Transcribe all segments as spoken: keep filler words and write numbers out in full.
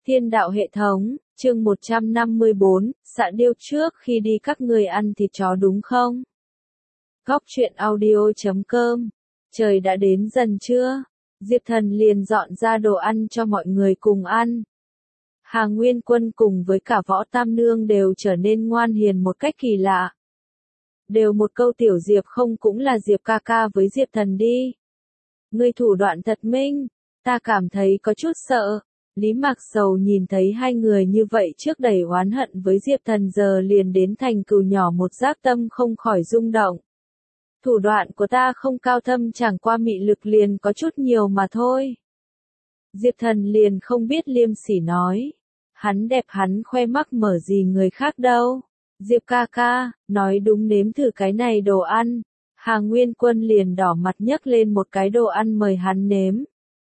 Thiên đạo hệ thống, chương một trăm năm mươi bốn, xạ điêu trước khi đi các người ăn thịt chó đúng không? Góc truyện audio chấm com. Trời đã đến dần chưa? Diệp Thần liền dọn ra đồ ăn cho mọi người cùng ăn. Hà Nguyên Quân cùng với cả Võ Tam Nương đều trở nên ngoan hiền một cách kỳ lạ. Đều một câu tiểu Diệp không cũng là Diệp ca ca với Diệp Thần đi. Ngươi thủ đoạn thật minh, ta cảm thấy có chút sợ. Lý Mạc Sầu nhìn thấy hai người như vậy trước đầy oán hận với Diệp Thần giờ liền đến thành cừu nhỏ một giác tâm không khỏi rung động. Thủ đoạn của ta không cao thâm chẳng qua mị lực liền có chút nhiều mà thôi. Diệp Thần liền không biết liêm sỉ nói. Hắn đẹp hắn khoe mắc mở gì người khác đâu. Diệp ca ca, nói đúng nếm thử cái này đồ ăn. Hà Nguyên Quân liền đỏ mặt nhấc lên một cái đồ ăn mời hắn nếm.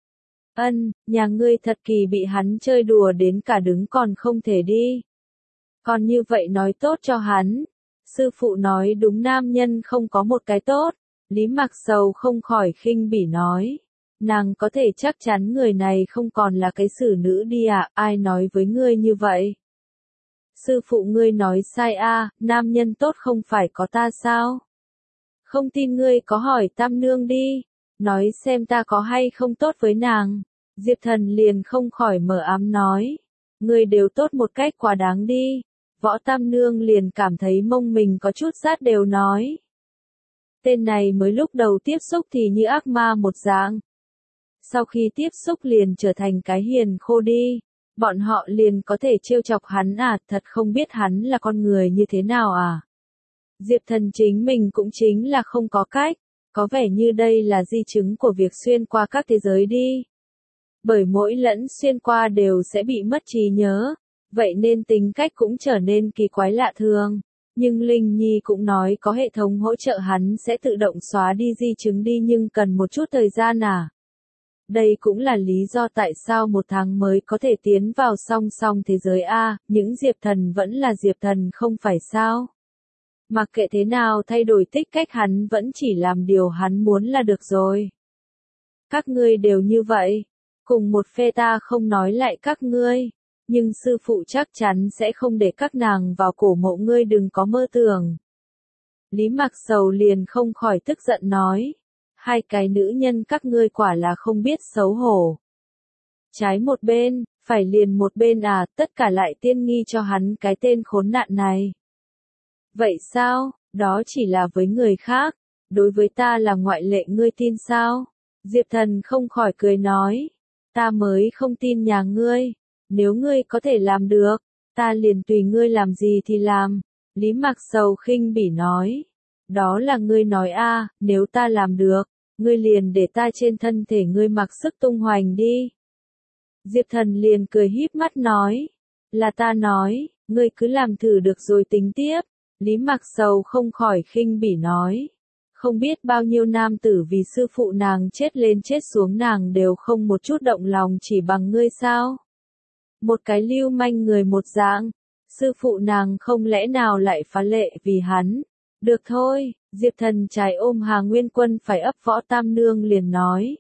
Ân, nhà ngươi thật kỳ bị hắn chơi đùa đến cả đứng còn không thể đi. Còn như vậy nói tốt cho hắn. Sư phụ nói đúng nam nhân không có một cái tốt. Lý Mạc Sầu không khỏi khinh bỉ nói. Nàng có thể chắc chắn người này không còn là cái xử nữ đi à, ai nói với ngươi như vậy? Sư phụ ngươi nói sai a, à, nam nhân tốt không phải có ta sao? Không tin ngươi có hỏi Tam Nương đi, nói xem ta có hay không tốt với nàng. Diệp Thần liền không khỏi mở ám nói, ngươi đều tốt một cách quá đáng đi. Võ Tam Nương liền cảm thấy mông mình có chút rát đều nói. Tên này mới lúc đầu tiếp xúc thì như ác ma một dạng. Sau khi tiếp xúc liền trở thành cái hiền khô đi. Bọn họ liền có thể trêu chọc hắn à, thật không biết hắn là con người như thế nào à. Diệp Thần chính mình cũng chính là không có cách, có vẻ như đây là di chứng của việc xuyên qua các thế giới đi. Bởi mỗi lẫn xuyên qua đều sẽ bị mất trí nhớ, vậy nên tính cách cũng trở nên kỳ quái lạ thường. Nhưng Linh Nhi cũng nói có hệ thống hỗ trợ hắn sẽ tự động xóa đi di chứng đi nhưng cần một chút thời gian à. Đây cũng là lý do tại sao một tháng mới có thể tiến vào song song thế giới A, những Diệp Thần vẫn là Diệp Thần không phải sao. Mặc kệ thế nào thay đổi tích cách hắn vẫn chỉ làm điều hắn muốn là được rồi. Các ngươi đều như vậy, cùng một phe ta không nói lại các ngươi, nhưng sư phụ chắc chắn sẽ không để các nàng vào cổ mộ ngươi đừng có mơ tưởng. Lý Mạc Sầu liền không khỏi tức giận nói. Hai cái nữ nhân các ngươi quả là không biết xấu hổ. Trái một bên, phải liền một bên à, tất cả lại tiên nghi cho hắn cái tên khốn nạn này. Vậy sao, đó chỉ là với người khác, đối với ta là ngoại lệ ngươi tin sao? Diệp Thần không khỏi cười nói, ta mới không tin nhà ngươi, nếu ngươi có thể làm được, ta liền tùy ngươi làm gì thì làm. Lý Mạc Sầu khinh bỉ nói. Đó là ngươi nói a, à, nếu ta làm được, ngươi liền để ta trên thân thể ngươi mặc sức tung hoành đi. Diệp Thần liền cười híp mắt nói, là ta nói, ngươi cứ làm thử được rồi tính tiếp. Lý Mạc Sầu không khỏi khinh bỉ nói, không biết bao nhiêu nam tử vì sư phụ nàng chết lên chết xuống nàng đều không một chút động lòng chỉ bằng ngươi sao. Một cái lưu manh người một dạng, sư phụ nàng không lẽ nào lại phá lệ vì hắn. Được thôi, Diệp Thần trái ôm Hà Nguyên Quân phải ấp Võ Tam Nương liền nói.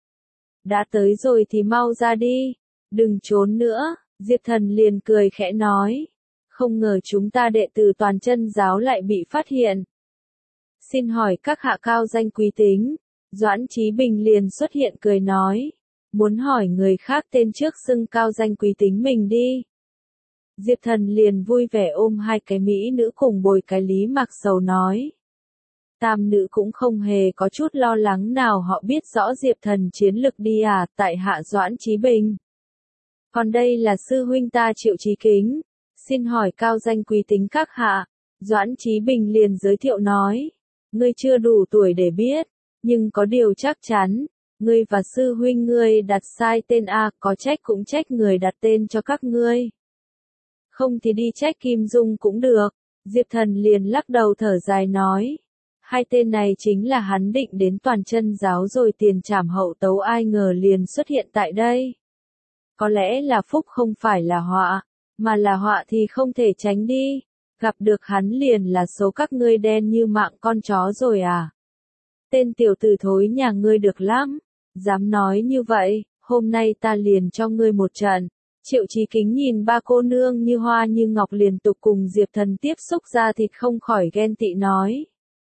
Đã tới rồi thì mau ra đi, đừng trốn nữa, Diệp Thần liền cười khẽ nói. Không ngờ chúng ta đệ tử toàn chân giáo lại bị phát hiện. Xin hỏi các hạ cao danh quý tính, Doãn Chí Bình liền xuất hiện cười nói. Muốn hỏi người khác tên trước xưng cao danh quý tính mình đi. Diệp Thần liền vui vẻ ôm hai cái mỹ nữ cùng bồi cái Lý Mạc Sầu nói. Tam nữ cũng không hề có chút lo lắng nào họ biết rõ Diệp Thần chiến lực đi à, tại hạ Doãn Chí Bình. Còn đây là sư huynh ta Triệu Chí Kính, xin hỏi cao danh quý tính các hạ. Doãn Chí Bình liền giới thiệu nói. Ngươi chưa đủ tuổi để biết, nhưng có điều chắc chắn, ngươi và sư huynh ngươi đặt sai tên a, có trách cũng trách người đặt tên cho các ngươi. Không thì đi trách Kim Dung cũng được. Diệp Thần liền lắc đầu thở dài nói. Hai tên này chính là hắn định đến toàn chân giáo rồi tiền trảm hậu tấu ai ngờ liền xuất hiện tại đây. Có lẽ là phúc không phải là họa, mà là họa thì không thể tránh đi. Gặp được hắn liền là số các ngươi đen như mạng con chó rồi à. Tên tiểu tử thối nhà ngươi được lắm. Dám nói như vậy, hôm nay ta liền cho ngươi một trận. Triệu Chí Kính nhìn ba cô nương như hoa như ngọc liên tục cùng Diệp Thần tiếp xúc ra thịt không khỏi ghen tị nói.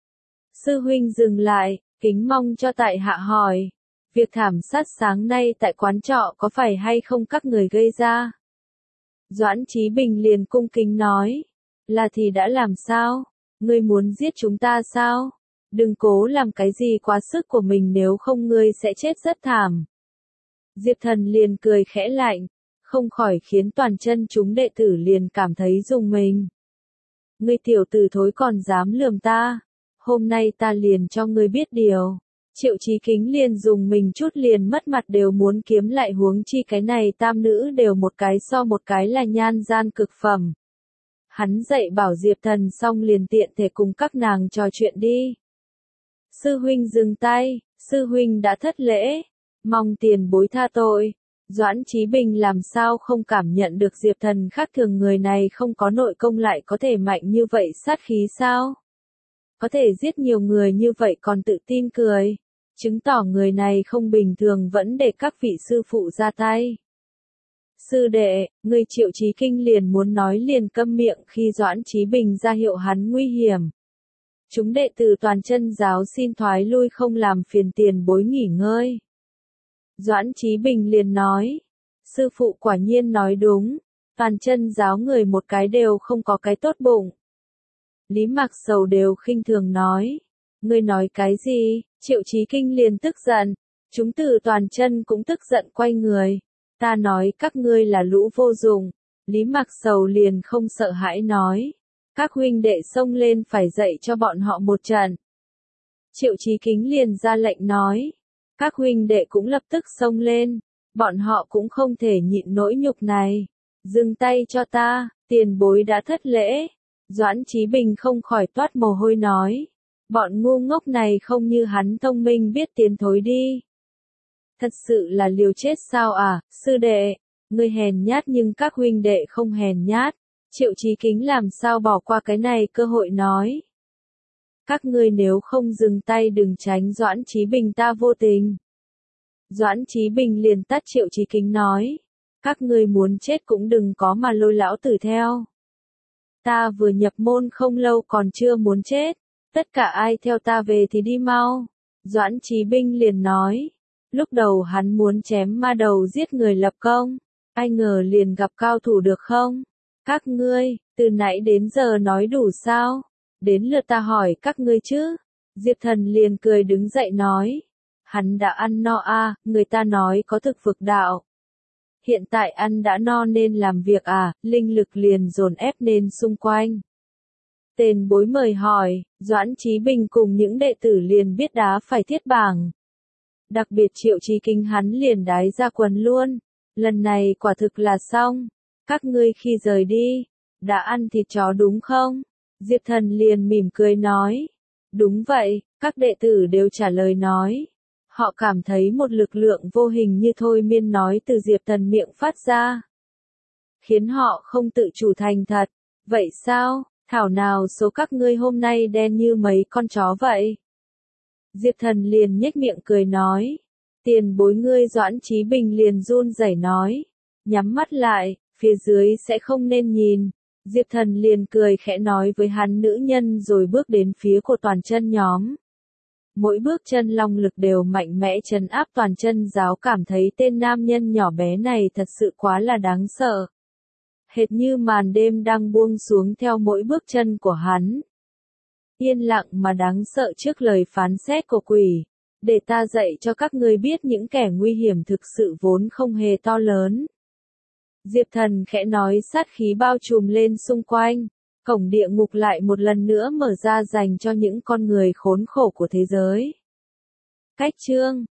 Sư huynh dừng lại, kính mong cho tại hạ hỏi. Việc thảm sát sáng nay tại quán trọ có phải hay không các người gây ra? Doãn Chí Bình liền cung kính nói. Là thì đã làm sao? Ngươi muốn giết chúng ta sao? Đừng cố làm cái gì quá sức của mình nếu không ngươi sẽ chết rất thảm. Diệp Thần liền cười khẽ lạnh, không khỏi khiến toàn chân chúng đệ tử liền cảm thấy rùng mình. Ngươi tiểu tử thối còn dám lườm ta, hôm nay ta liền cho ngươi biết điều. Triệu Chí Kính liền dùng mình chút liền mất mặt đều muốn kiếm lại huống chi cái này tam nữ đều một cái so một cái là nhan gian cực phẩm. Hắn dạy bảo Diệp Thần xong liền tiện thể cùng các nàng trò chuyện đi. Sư huynh dừng tay, sư huynh đã thất lễ, mong tiền bối tha tội. Doãn Chí Bình làm sao không cảm nhận được Diệp Thần khác thường người này không có nội công lại có thể mạnh như vậy sát khí sao? Có thể giết nhiều người như vậy còn tự tin cười, chứng tỏ người này không bình thường vẫn để các vị sư phụ ra tay. Sư đệ, người Triệu Chí Kinh liền muốn nói liền câm miệng khi Doãn Chí Bình ra hiệu hắn nguy hiểm. Chúng đệ tử toàn chân giáo xin thoái lui không làm phiền tiền bối nghỉ ngơi. Doãn Chí Bình liền nói, sư phụ quả nhiên nói đúng, toàn chân giáo người một cái đều không có cái tốt bụng. Lý Mạc Sầu đều khinh thường nói, ngươi nói cái gì? Triệu Chí Kinh liền tức giận, chúng tử toàn chân cũng tức giận quay người, ta nói các ngươi là lũ vô dụng. Lý Mạc Sầu liền không sợ hãi nói, các huynh đệ xông lên phải dạy cho bọn họ một trận. Triệu Chí Kính liền ra lệnh nói, các huynh đệ cũng lập tức xông lên, bọn họ cũng không thể nhịn nỗi nhục này. Dừng tay cho ta, tiền bối đã thất lễ. Doãn Chí Bình không khỏi toát mồ hôi nói, bọn ngu ngốc này không như hắn thông minh biết tiến thối đi. Thật sự là liều chết sao à, sư đệ, ngươi hèn nhát nhưng các huynh đệ không hèn nhát. Triệu Chí Kính làm sao bỏ qua cái này cơ hội nói. Các ngươi nếu không dừng tay đừng tránh Doãn Chí Bình ta vô tình. Doãn Chí Bình liền tắt Triệu Chí Kính nói, các ngươi muốn chết cũng đừng có mà lôi lão tử theo. Ta vừa nhập môn không lâu còn chưa muốn chết, tất cả ai theo ta về thì đi mau. Doãn Chí Bình liền nói, lúc đầu hắn muốn chém ma đầu giết người lập công, ai ngờ liền gặp cao thủ được không? Các ngươi, từ nãy đến giờ nói đủ sao? Đến lượt ta hỏi các ngươi chứ? Diệp Thần liền cười đứng dậy nói, hắn đã ăn no a, người ta nói có thực vực đạo. Hiện tại ăn đã no nên làm việc à, linh lực liền dồn ép nên xung quanh. Tên bối mời hỏi, Doãn Chí Bình cùng những đệ tử liền biết đá phải thiết bảng. Đặc biệt Triệu Chí Kinh hắn liền đái ra quần luôn, lần này quả thực là xong. Các ngươi khi rời đi, đã ăn thịt chó đúng không? Diệp Thần liền mỉm cười nói, đúng vậy, các đệ tử đều trả lời nói. Họ cảm thấy một lực lượng vô hình như thôi miên nói từ Diệp Thần miệng phát ra, khiến họ không tự chủ thành thật. Vậy sao, thảo nào số các ngươi hôm nay đen như mấy con chó vậy? Diệp Thần liền nhếch miệng cười nói, tiền bối ngươi. Doãn Chí Bình liền run rẩy nói, nhắm mắt lại, phía dưới sẽ không nên nhìn. Diệp Thần liền cười khẽ nói với hắn nữ nhân rồi bước đến phía của toàn chân nhóm. Mỗi bước chân long lực đều mạnh mẽ trấn áp toàn chân giáo, cảm thấy tên nam nhân nhỏ bé này thật sự quá là đáng sợ. Hệt như màn đêm đang buông xuống theo mỗi bước chân của hắn. Yên lặng mà đáng sợ trước lời phán xét của quỷ. Để ta dạy cho các ngươi biết những kẻ nguy hiểm thực sự vốn không hề to lớn. Diệp Thần khẽ nói, sát khí bao trùm lên xung quanh. Cổng địa ngục lại một lần nữa mở ra dành cho những con người khốn khổ của thế giới. Cách chương